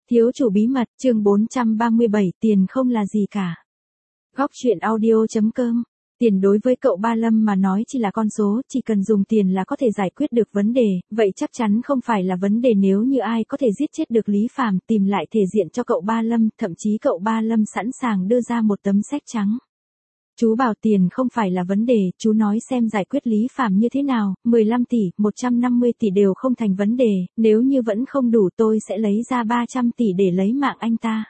Thiếu chủ bí mật, chương 437, tiền không là gì cả. Góc truyện audio.com. Tiền đối với cậu Ba Lâm mà nói chỉ là con số, chỉ cần dùng tiền là có thể giải quyết được vấn đề, vậy chắc chắn không phải là vấn đề nếu như ai có thể giết chết được Lý Phàm, tìm lại thể diện cho cậu Ba Lâm, thậm chí cậu Ba Lâm sẵn sàng đưa ra một tấm séc trắng. Chú bảo tiền không phải là vấn đề, chú nói xem giải quyết Lý Phàm như thế nào, 15 tỷ, 150 tỷ đều không thành vấn đề, nếu như vẫn không đủ tôi sẽ lấy ra 300 tỷ để lấy mạng anh ta.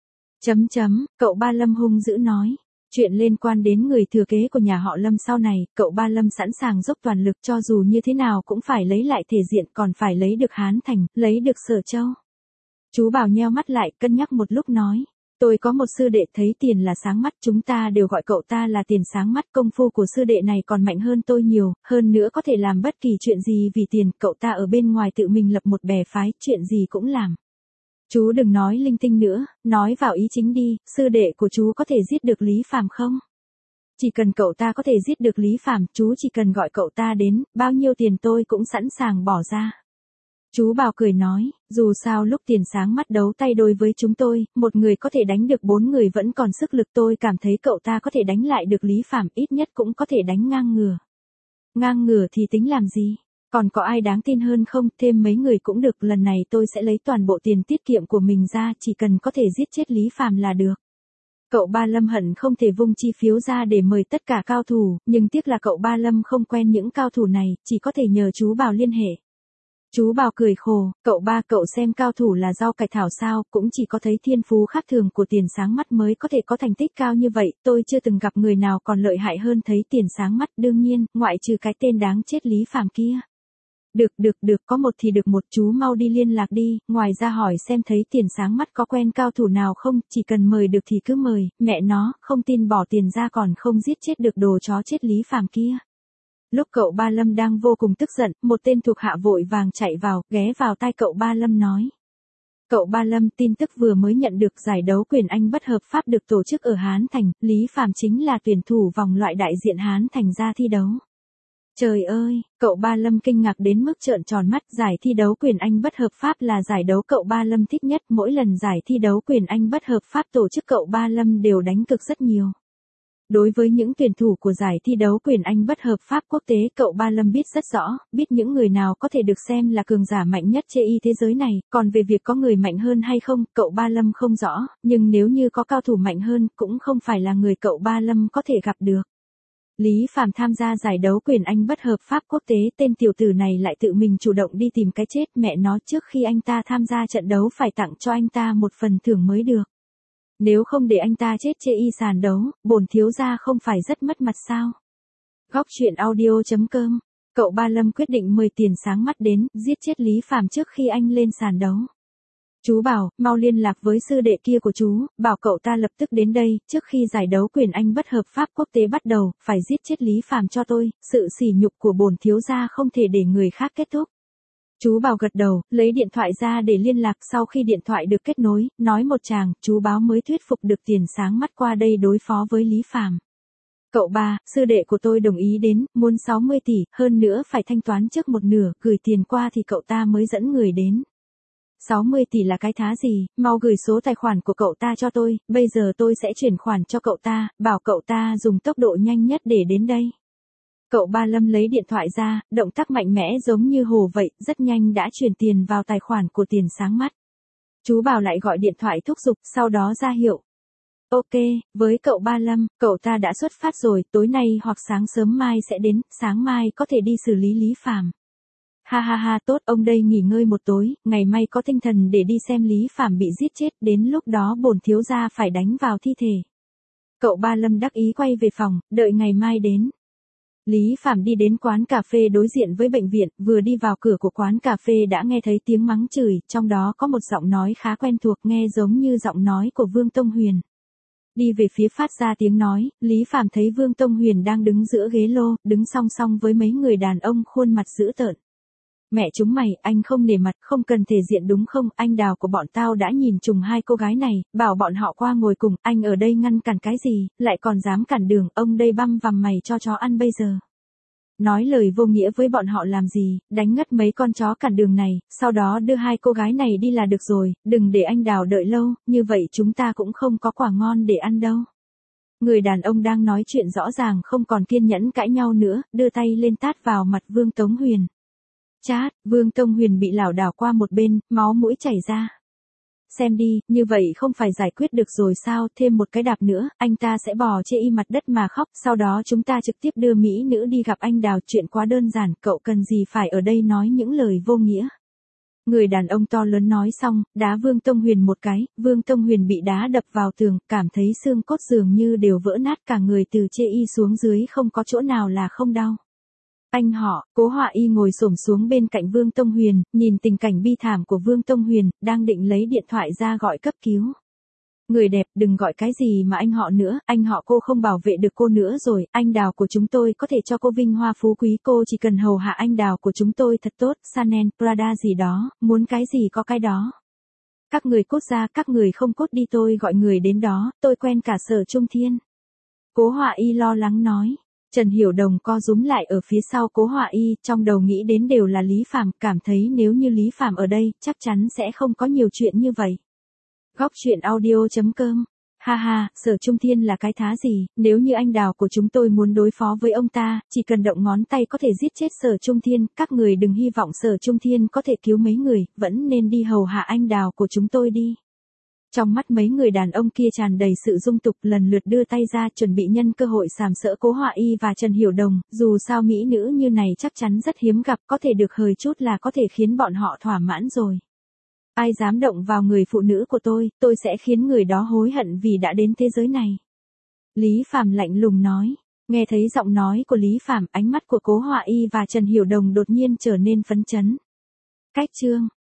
Cậu Ba Lâm hung dữ nói. Chuyện liên quan đến người thừa kế của nhà họ Lâm sau này, cậu Ba Lâm sẵn sàng dốc toàn lực cho dù như thế nào cũng phải lấy lại thể diện, còn phải lấy được Hán Thành, lấy được Sở Châu. Chú bảo nheo mắt lại, cân nhắc một lúc nói. Tôi có một sư đệ thấy tiền là sáng mắt, chúng ta đều gọi cậu ta là tiền sáng mắt, công phu của sư đệ này còn mạnh hơn tôi nhiều, hơn nữa có thể làm bất kỳ chuyện gì vì tiền, cậu ta ở bên ngoài tự mình lập một bè phái, chuyện gì cũng làm. Chú đừng nói linh tinh nữa, nói vào ý chính đi, sư đệ của chú có thể giết được Lý Phàm không? Chỉ cần cậu ta có thể giết được Lý Phàm, chú chỉ cần gọi cậu ta đến, bao nhiêu tiền tôi cũng sẵn sàng bỏ ra. Chú bảo cười nói, dù sao lúc tiền sáng mắt đấu tay đôi với chúng tôi, một người có thể đánh được 4 người vẫn còn sức lực, tôi cảm thấy cậu ta có thể đánh lại được Lý Phàm, ít nhất cũng có thể đánh ngang ngửa. Ngang ngửa thì tính làm gì? Còn có ai đáng tin hơn không, thêm mấy người cũng được, lần này tôi sẽ lấy toàn bộ tiền tiết kiệm của mình ra, chỉ cần có thể giết chết Lý Phàm là được. Cậu Ba Lâm hận không thể vung chi phiếu ra để mời tất cả cao thủ, nhưng tiếc là cậu Ba Lâm không quen những cao thủ này, chỉ có thể nhờ chú Bảo liên hệ. Chú Bảo cười khổ, cậu xem cao thủ là rau cải thảo sao, cũng chỉ có thấy thiên phú khác thường của tiền sáng mắt mới có thể có thành tích cao như vậy, tôi chưa từng gặp người nào còn lợi hại hơn thấy tiền sáng mắt, đương nhiên, ngoại trừ cái tên đáng chết Lý Phàm kia. Được, có một thì được một, chú mau đi liên lạc đi, ngoài ra hỏi xem thấy tiền sáng mắt có quen cao thủ nào không, chỉ cần mời được thì cứ mời, mẹ nó, không tin bỏ tiền ra còn không giết chết được đồ chó chết Lý Phàm kia. Lúc cậu Ba Lâm đang vô cùng tức giận, một tên thuộc hạ vội vàng chạy vào, ghé vào tai cậu Ba Lâm nói. Cậu Ba Lâm, tin tức vừa mới nhận được, giải đấu quyền Anh bất hợp pháp được tổ chức ở Hán Thành, Lý Phàm chính là tuyển thủ vòng loại đại diện Hán Thành ra thi đấu. Trời ơi, cậu Ba Lâm kinh ngạc đến mức trợn tròn mắt, giải thi đấu quyền Anh bất hợp pháp là giải đấu cậu Ba Lâm thích nhất, mỗi lần giải thi đấu quyền Anh bất hợp pháp tổ chức cậu Ba Lâm đều đánh cực rất nhiều. Đối với những tuyển thủ của giải thi đấu quyền Anh bất hợp pháp quốc tế, cậu Ba Lâm biết rất rõ, biết những người nào có thể được xem là cường giả mạnh nhất trên thế giới này, còn về việc có người mạnh hơn hay không, cậu Ba Lâm không rõ, nhưng nếu như có cao thủ mạnh hơn, cũng không phải là người cậu Ba Lâm có thể gặp được. Lý Phàm tham gia giải đấu quyền Anh bất hợp pháp quốc tế, tên tiểu tử này lại tự mình chủ động đi tìm cái chết, mẹ nó, trước khi anh ta tham gia trận đấu phải tặng cho anh ta một phần thưởng mới được. Nếu không để anh ta chết trên sàn đấu, bổn thiếu gia không phải rất mất mặt sao? Góc truyện audio.com. Cậu Ba Lâm quyết định mời tiền sáng mắt đến, giết chết Lý Phàm trước khi anh lên sàn đấu. Chú bảo, mau liên lạc với sư đệ kia của chú, bảo cậu ta lập tức đến đây, trước khi giải đấu quyền Anh bất hợp pháp quốc tế bắt đầu, phải giết chết Lý Phàm cho tôi, sự sỉ nhục của bổn thiếu gia không thể để người khác kết thúc. Chú Bảo gật đầu, lấy điện thoại ra để liên lạc, sau khi điện thoại được kết nối, nói một tràng, chú báo mới thuyết phục được tiền sáng mắt qua đây đối phó với Lý Phàm. Cậu Ba, sư đệ của tôi đồng ý đến, muốn 60 tỷ, hơn nữa phải thanh toán trước một nửa, gửi tiền qua thì cậu ta mới dẫn người đến. 60 tỷ là cái thá gì, mau gửi số tài khoản của cậu ta cho tôi, bây giờ tôi sẽ chuyển khoản cho cậu ta, bảo cậu ta dùng tốc độ nhanh nhất để đến đây. Cậu Ba Lâm lấy điện thoại ra, động tác mạnh mẽ giống như hồ vậy, rất nhanh đã chuyển tiền vào tài khoản của tiền sáng mắt. Chú Bảo lại gọi điện thoại thúc giục, sau đó ra hiệu. Ok, với cậu Ba Lâm, cậu ta đã xuất phát rồi, tối nay hoặc sáng sớm mai sẽ đến, sáng mai có thể đi xử lý Lý Phàm. Ha, tốt, ông đây nghỉ ngơi một tối, ngày mai có tinh thần để đi xem Lý Phàm bị giết chết, đến lúc đó bổn thiếu gia phải đánh vào thi thể. Cậu Ba Lâm đắc ý quay về phòng, đợi ngày mai đến. Lý Phàm đi đến quán cà phê đối diện với bệnh viện, vừa đi vào cửa của quán cà phê đã nghe thấy tiếng mắng chửi, trong đó có một giọng nói khá quen thuộc, nghe giống như giọng nói của Vương Tông Huyền. Đi về phía phát ra tiếng nói, Lý Phàm thấy Vương Tông Huyền đang đứng giữa ghế lô, đứng song song với mấy người đàn ông khuôn mặt dữ tợn. Mẹ chúng mày, anh không nể mặt, không cần thể diện đúng không, anh Đào của bọn tao đã nhìn trùng hai cô gái này, bảo bọn họ qua ngồi cùng, anh ở đây ngăn cản cái gì, lại còn dám cản đường, ông đây băm vằm mày cho chó ăn bây giờ. Nói lời vô nghĩa với bọn họ làm gì, đánh ngất mấy con chó cản đường này, sau đó đưa hai cô gái này đi là được rồi, đừng để anh Đào đợi lâu, như vậy chúng ta cũng không có quả ngon để ăn đâu. Người đàn ông đang nói chuyện rõ ràng không còn kiên nhẫn cãi nhau nữa, đưa tay lên tát vào mặt Vương Tống Huyền. Chát, Vương Tông Huyền bị lảo đảo qua một bên, máu mũi chảy ra. Xem đi, như vậy không phải giải quyết được rồi sao, thêm một cái đạp nữa, anh ta sẽ bò chê y mặt đất mà khóc, sau đó chúng ta trực tiếp đưa mỹ nữ đi gặp anh Đào, chuyện quá đơn giản, cậu cần gì phải ở đây nói những lời vô nghĩa. Người đàn ông to lớn nói xong, đá Vương Tông Huyền một cái, Vương Tông Huyền bị đá đập vào tường, cảm thấy xương cốt dường như đều vỡ nát, cả người từ chê y xuống dưới không có chỗ nào là không đau. Anh họ, Cố Họa Y ngồi xổm xuống bên cạnh Vương Tông Huyền, nhìn tình cảnh bi thảm của Vương Tông Huyền, đang định lấy điện thoại ra gọi cấp cứu. Người đẹp, đừng gọi cái gì mà anh họ nữa, anh họ cô không bảo vệ được cô nữa rồi, anh Đào của chúng tôi có thể cho cô vinh hoa phú quý, cô chỉ cần hầu hạ anh Đào của chúng tôi thật tốt, Chanel, Prada gì đó, muốn cái gì có cái đó. Các người cốt ra, các người không cốt đi, tôi gọi người đến đó, tôi quen cả Sở Trung Thiên. Cố Họa Y lo lắng nói. Trần Hiểu Đồng co rúm lại ở phía sau Cố Họa Y, trong đầu nghĩ đến đều là Lý Phàm, cảm thấy nếu như Lý Phàm ở đây, chắc chắn sẽ không có nhiều chuyện như vậy. Góc truyện audio.com. Ha ha, Sở Trung Thiên là cái thá gì, nếu như anh Đào của chúng tôi muốn đối phó với ông ta, chỉ cần động ngón tay có thể giết chết Sở Trung Thiên, các người đừng hy vọng Sở Trung Thiên có thể cứu mấy người, vẫn nên đi hầu hạ anh Đào của chúng tôi đi. Trong mắt mấy người đàn ông kia tràn đầy sự dung tục, lần lượt đưa tay ra chuẩn bị nhân cơ hội sàm sỡ Cố Họa Y và Trần Hiểu Đồng, dù sao mỹ nữ như này chắc chắn rất hiếm gặp, có thể được hời chút là có thể khiến bọn họ thỏa mãn rồi. Ai dám động vào người phụ nữ của tôi sẽ khiến người đó hối hận vì đã đến thế giới này. Lý Phàm lạnh lùng nói. Nghe thấy giọng nói của Lý Phàm, ánh mắt của Cố Họa Y và Trần Hiểu Đồng đột nhiên trở nên phấn chấn. Cách chương